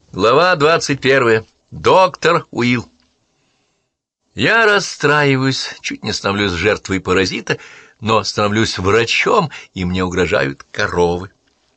Глава 21. Доктор Уилл. Я расстраиваюсь, чуть не становлюсь жертвой паразита, но становлюсь врачом, и мне угрожают коровы.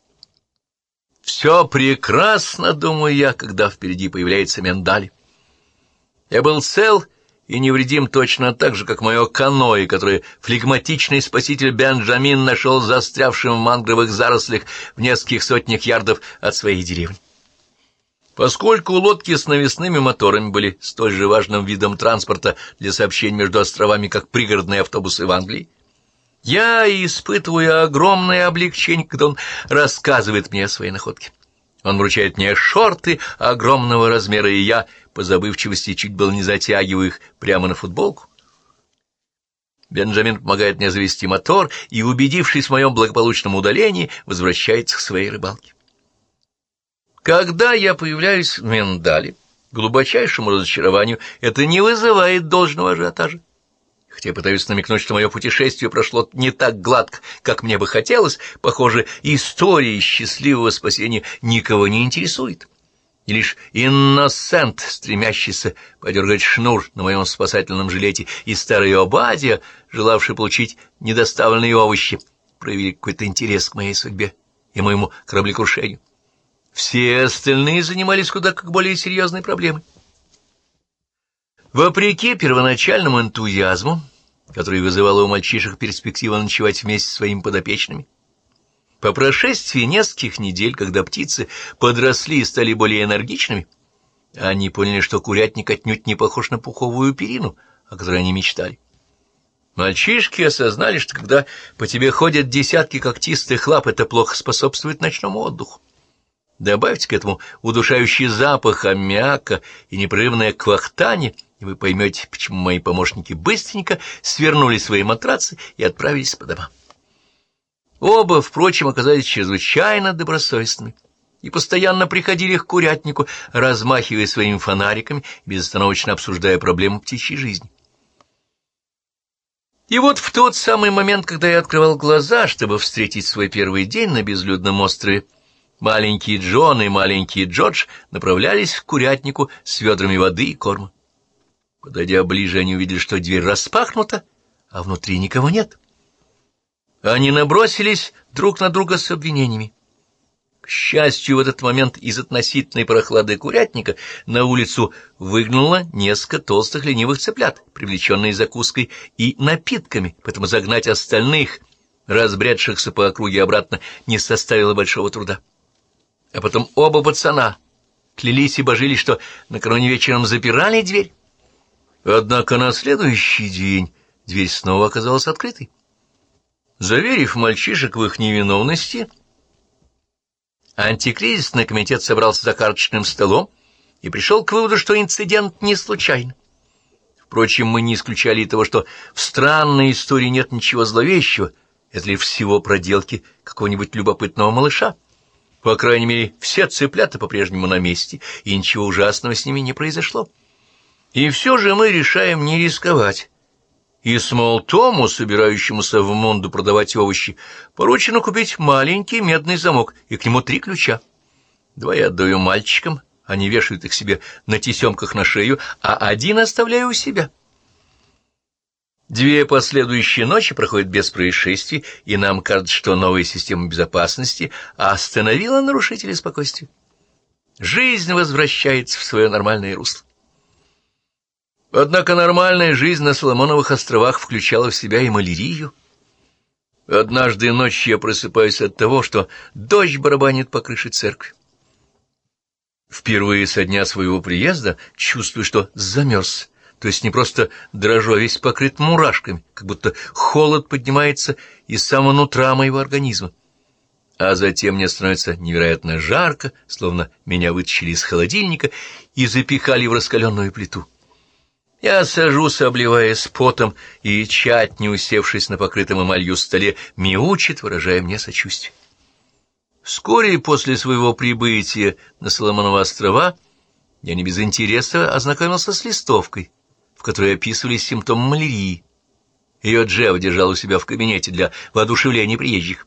Все прекрасно, думаю я, когда впереди появляется миндаль. Я был цел и невредим точно так же, как мое каноэ, которое флегматичный спаситель Бенджамин нашел застрявшим в мангровых зарослях в нескольких сотнях ярдов от своей деревни. Поскольку лодки с навесными моторами были столь же важным видом транспорта для сообщений между островами, как пригородные автобусы в Англии, я испытываю огромное облегчение, когда он рассказывает мне о своей находке. Он вручает мне шорты огромного размера, и я, по забывчивости, чуть было не затягиваю их прямо на футболку. Бенджамин помогает мне завести мотор и, убедившись в моем благополучном удалении, возвращается к своей рыбалке. Когда я появляюсь в Миндале, к глубочайшему разочарованию, это не вызывает должного ажиотажа. Хотя я пытаюсь намекнуть, что мое путешествие прошло не так гладко, как мне бы хотелось, похоже, история счастливого спасения никого не интересует. И лишь инносент, стремящийся подергать шнур на моем спасательном жилете, и старый Обадия, желавший получить недоставленные овощи, проявили какой-то интерес к моей судьбе и моему кораблекрушению. Все остальные занимались куда как более серьезной проблемой. Вопреки первоначальному энтузиазму, который вызывала у мальчишек перспектива ночевать вместе со своими подопечными, по прошествии нескольких недель, когда птицы подросли и стали более энергичными, они поняли, что курятник отнюдь не похож на пуховую перину, о которой они мечтали. Мальчишки осознали, что когда по тебе ходят десятки когтистых лап, это плохо способствует ночному отдыху. Добавьте к этому удушающий запах аммиака и непрерывное квахтание, и вы поймете, почему мои помощники быстренько свернули свои матрацы и отправились по домам. Оба, впрочем, оказались чрезвычайно добросовестными и постоянно приходили к курятнику, размахивая своими фонариками, безостановочно обсуждая проблемы птичьей жизни. И вот в тот самый момент, когда я открывал глаза, чтобы встретить свой первый день на безлюдном острове, маленький Джон и маленький Джордж направлялись к курятнику с ведрами воды и корма. Подойдя ближе, они увидели, что дверь распахнута, а внутри никого нет. Они набросились друг на друга с обвинениями. К счастью, в этот момент из относительной прохлады курятника на улицу выгнуло несколько толстых ленивых цыплят, привлеченные закуской и напитками, поэтому загнать остальных, разбредшихся по округе обратно, не составило большого труда. А потом оба пацана клялись и божились, что накануне вечером запирали дверь. Однако на следующий день дверь снова оказалась открытой. Заверив мальчишек в их невиновности, антикризисный комитет собрался за карточным столом и пришел к выводу, что инцидент не случайный. Впрочем, мы не исключали и того, что в странной истории нет ничего зловещего, это лишь всего проделки какого-нибудь любопытного малыша. По крайней мере, все цыплята по-прежнему на месте, и ничего ужасного с ними не произошло. И все же мы решаем не рисковать. И Смолтому, собирающемуся в Монду продавать овощи, поручено купить маленький медный замок, и к нему 3 ключа. 2 я отдаю мальчикам, они вешают их себе на тесемках на шею, а 1 оставляю у себя. 2 последующие ночи проходят без происшествий, и нам кажется, что новая система безопасности остановила нарушителей спокойствия. Жизнь возвращается в свое нормальное русло. Однако нормальная жизнь на Соломоновых островах включала в себя и малярию. Однажды ночью я просыпаюсь от того, что дождь барабанит по крыше церкви. Впервые со дня своего приезда чувствую, что замерз. То есть не просто дрожу, а весь покрыт мурашками, как будто холод поднимается из самого нутра моего организма. А затем мне становится невероятно жарко, словно меня вытащили из холодильника и запихали в раскаленную плиту. Я сажусь, обливаясь потом, и чать, не усевшись на покрытом эмалью столе, мяучит, выражая мне сочувствие. Вскоре после своего прибытия на Соломоновы острова я не без интереса ознакомился с листовкой, в которой описывались симптомы малярии. Ее Джефф держал у себя в кабинете для воодушевления приезжих.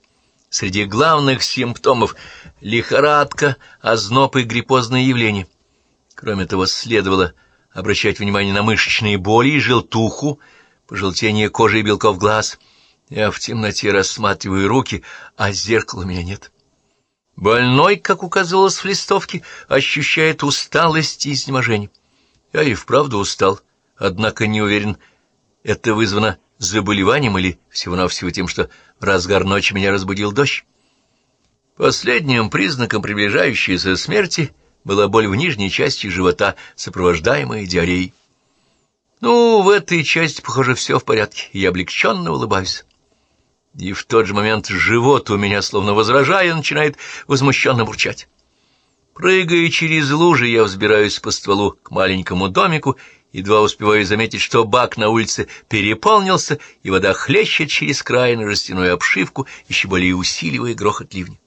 Среди главных симптомов — лихорадка, озноб и гриппозные явления. Кроме того, следовало обращать внимание на мышечные боли и желтуху, пожелтение кожи и белков глаз. Я в темноте рассматриваю руки, а зеркала у меня нет. Больной, как указывалось в листовке, ощущает усталость и изнеможение. Я и вправду устал, однако не уверен, это вызвано заболеванием или всего-навсего тем, что в разгар ночи меня разбудил дождь. Последним признаком приближающейся смерти была боль в нижней части живота, сопровождаемая диареей. Ну, в этой части, похоже, все в порядке, и я облегченно улыбаюсь. И в тот же момент живот у меня, словно возражая, начинает возмущенно бурчать. Прыгая через лужи, я взбираюсь по стволу к маленькому домику, едва успеваю заметить, что бак на улице переполнился, и вода хлещет через край на жестяную обшивку, еще более усиливая грохот ливня.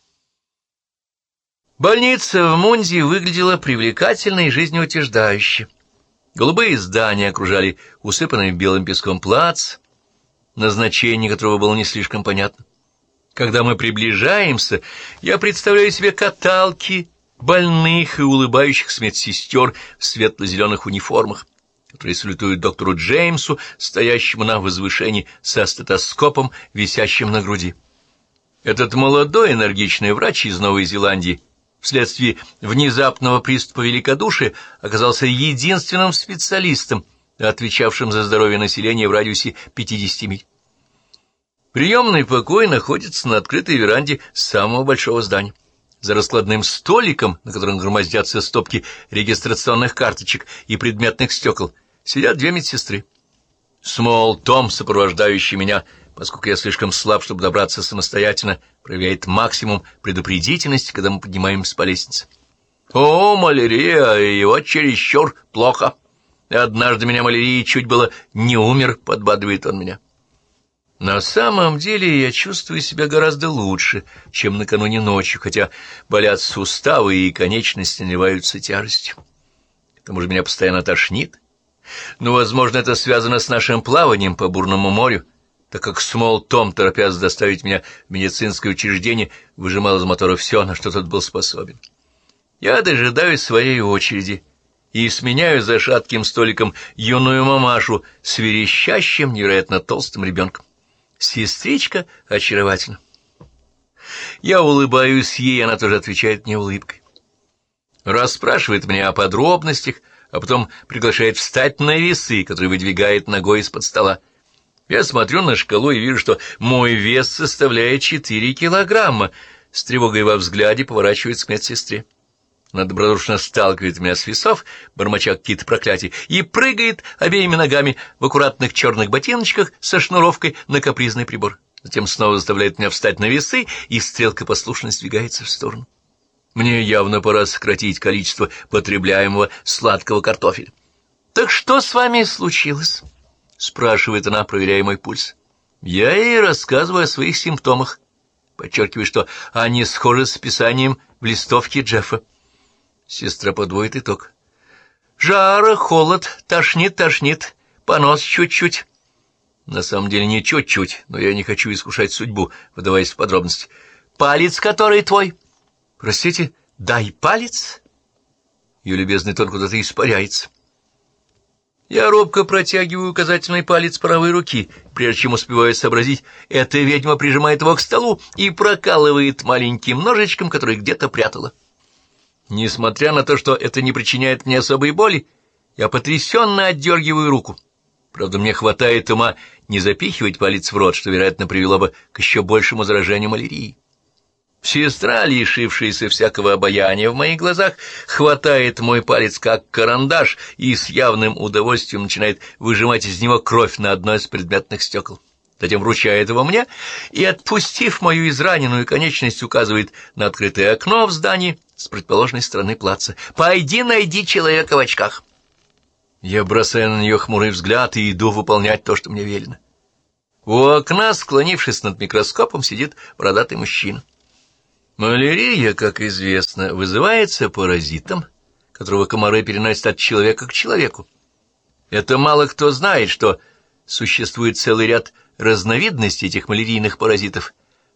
Больница в Мунзе выглядела привлекательно и жизнеутверждающе. Голубые здания окружали усыпанный белым песком плац, назначение которого было не слишком понятно. Когда мы приближаемся, я представляю себе каталки, больных и улыбающихся медсестер в светло-зеленых униформах, которые салютуют доктору Джеймсу, стоящему на возвышении со стетоскопом, висящим на груди. Этот молодой энергичный врач из Новой Зеландии вследствие внезапного приступа великодушия оказался единственным специалистом, отвечавшим за здоровье населения в радиусе 50 миль. Приемный покой находится на открытой веранде самого большого здания. За раскладным столиком, на котором громоздятся стопки регистрационных карточек и предметных стекол, сидят две медсестры. Смол Том, сопровождающий меня, поскольку я слишком слаб, чтобы добраться самостоятельно, проявляет максимум предупредительности, когда мы поднимаемся по лестнице. «О, малярия, его чересчур плохо. Однажды меня малярией чуть было не умер», — подбадривает он меня. На самом деле я чувствую себя гораздо лучше, чем накануне ночью, хотя болят суставы и конечности наливаются тяжестью. К тому же меня постоянно тошнит. Но, возможно, это связано с нашим плаванием по бурному морю, так как Смол Том, торопясь доставить меня в медицинское учреждение, выжимал из мотора все, на что тот был способен. Я дожидаюсь своей очереди и сменяю за шатким столиком юную мамашу с верещащим, невероятно толстым ребенком. Сестричка очаровательна. Я улыбаюсь ей, она тоже отвечает мне улыбкой. Расспрашивает меня о подробностях, а потом приглашает встать на весы, которые выдвигает ногой из-под стола. Я смотрю на шкалу и вижу, что мой вес составляет 4 килограмма. С тревогой во взгляде поворачивается к медсестре. Она добродушно сталкивает меня с весов, бормоча какие-то проклятия, и прыгает обеими ногами в аккуратных черных ботиночках со шнуровкой на капризный прибор. Затем снова заставляет меня встать на весы, и стрелка послушно сдвигается в сторону. Мне явно пора сократить количество потребляемого сладкого картофеля. «Так что с вами случилось?» — спрашивает она, проверяя мой пульс. Я ей рассказываю о своих симптомах, подчеркиваю, что они схожи с описанием в листовке Джеффа. Сестра подводит итог. «Жара, холод, тошнит, понос чуть-чуть». На самом деле не чуть-чуть, но я не хочу искушать судьбу, выдаваясь в подробности. «Палец, который твой?» «Простите, дай палец?» Ее любезный тон куда-то испаряется. Я робко протягиваю указательный палец правой руки, прежде чем успеваю сообразить, эта ведьма прижимает его к столу и прокалывает маленьким ножичком, который где-то прятала. Несмотря на то, что это не причиняет мне особой боли, я потрясенно отдергиваю руку. Правда, мне хватает ума не запихивать палец в рот, что, вероятно, привело бы к еще большему заражению малярией. Сестра, лишившаяся всякого обаяния в моих глазах, хватает мой палец как карандаш и с явным удовольствием начинает выжимать из него кровь на одно из предметных стекол. Затем вручает его мне и, отпустив мою израненную конечность, указывает на открытое окно в здании с противоположной стороны плаца. «Пойди найди человека в очках». Я бросаю на нее хмурый взгляд и иду выполнять то, что мне велено. У окна, склонившись над микроскопом, сидит бородатый мужчина. Малярия, как известно, вызывается паразитом, которого комары переносят от человека к человеку. Это мало кто знает, что существует целый ряд разновидностей этих малярийных паразитов,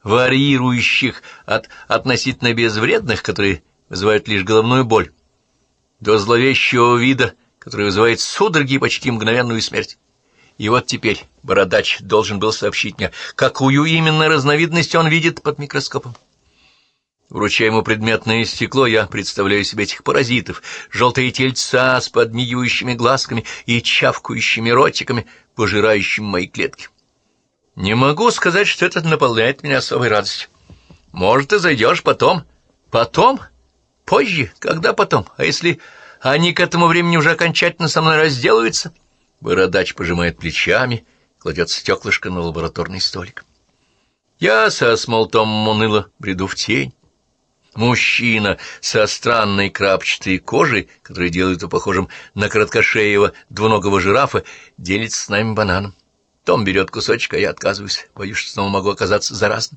варьирующих от относительно безвредных, которые вызывают лишь головную боль, до зловещего вида, который вызывает судороги и почти мгновенную смерть. И вот теперь бородач должен был сообщить мне, какую именно разновидность он видит под микроскопом. Вручая ему предметное стекло, я представляю себе этих паразитов, желтые тельца с подмигивающими глазками и чавкающими ротиками, пожирающими мои клетки. Не могу сказать, что это наполняет меня особой радостью. Может, ты зайдешь потом? Потом? Позже? Когда потом? А если они к этому времени уже окончательно со мной разделаются? Бородач пожимает плечами, кладет стеклышко на лабораторный столик. Я со Смолтомом уныло бреду в тень. Мужчина со странной крапчатой кожей, который делает его похожим на короткошеего двуногого жирафа, делится с нами бананом. Том берет кусочек, а я отказываюсь, боюсь, что снова могу оказаться заразным.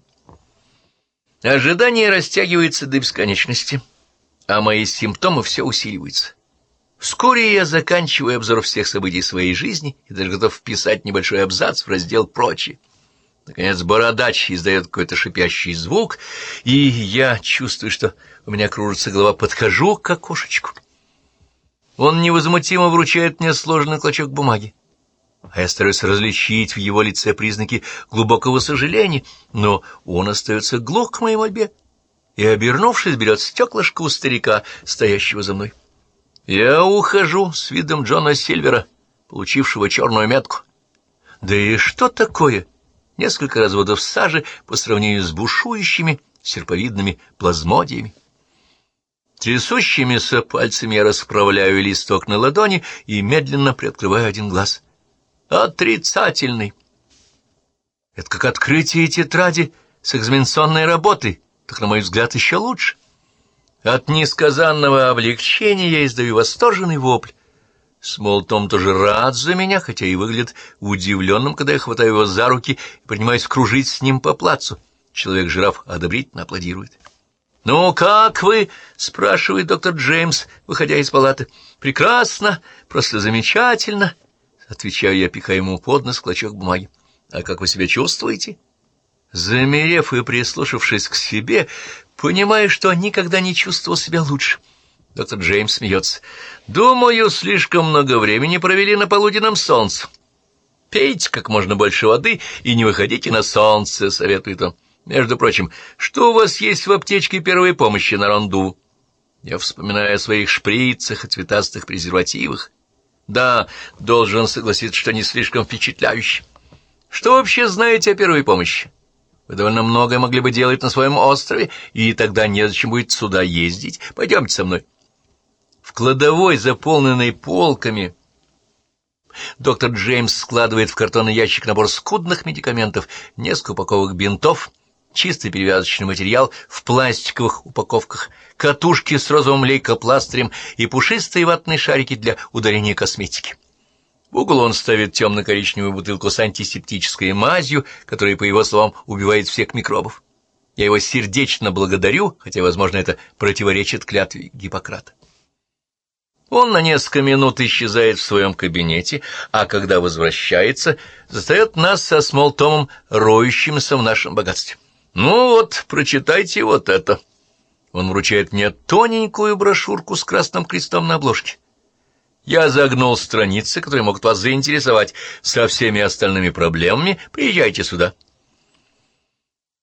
Ожидание растягивается до бесконечности, а мои симптомы все усиливаются. Вскоре я заканчиваю обзор всех событий своей жизни и даже готов вписать небольшой абзац в раздел «Прочее». Наконец бородач издает какой-то шипящий звук, и я чувствую, что у меня кружится голова. Подхожу к окошечку. Он невозмутимо вручает мне сложенный клочок бумаги, а я стараюсь различить в его лице признаки глубокого сожаления, но он остается глух к моей мольбе и, обернувшись, берет стеклышко у старика, стоящего за мной. Я ухожу с видом Джона Сильвера, получившего черную метку. Да и что такое несколько разводов сажи по сравнению с бушующими серповидными плазмодиями? Трясущимися пальцами я расправляю листок на ладони и медленно приоткрываю один глаз. Отрицательный. Это как открытие тетради с экзаменационной работой, так, на мой взгляд, еще лучше. От несказанного облегчения я издаю восторженный вопль. Смолтом тоже рад за меня, хотя и выглядит удивленным, когда я хватаю его за руки и принимаюсь кружить с ним по плацу. Человек-жираф одобрительно аплодирует. «Ну, как вы?» — спрашивает доктор Джеймс, выходя из палаты. «Прекрасно, просто замечательно», — отвечаю я, пихая ему под нос клочок бумаги. «А как вы себя чувствуете?» Замерев и прислушавшись к себе, понимаю, что никогда не чувствовал себя лучше. Доктор Джеймс смеется. «Думаю, слишком много времени провели на полуденном солнце. Пейте как можно больше воды и не выходите на солнце», — советует он. «Между прочим, что у вас есть в аптечке первой помощи на ронду?» Я вспоминаю о своих шприцах и цветастых презервативах. Да, должен согласиться, что не слишком впечатляюще. Что вообще знаете о первой помощи? Вы довольно многое могли бы делать на своем острове, и тогда незачем будет сюда ездить. Пойдемте со мной. В кладовой, заполненной полками, доктор Джеймс складывает в картонный ящик набор скудных медикаментов, несколько упаковок бинтов, чистый перевязочный материал в пластиковых упаковках, катушки с розовым лейкопластырем и пушистые ватные шарики для удаления косметики. В угол он ставит темно-коричневую бутылку с антисептической мазью, которая, по его словам, убивает всех микробов. Я его сердечно благодарю, хотя, возможно, это противоречит клятве Гиппократа. Он на несколько минут исчезает в своем кабинете, а когда возвращается, застает нас со Смолтомом, роющимся в нашем богатстве. «Ну вот, прочитайте вот это». Он вручает мне тоненькую брошюрку с красным крестом на обложке. Я загнул страницы, которые могут вас заинтересовать. Со всеми остальными проблемами приезжайте сюда.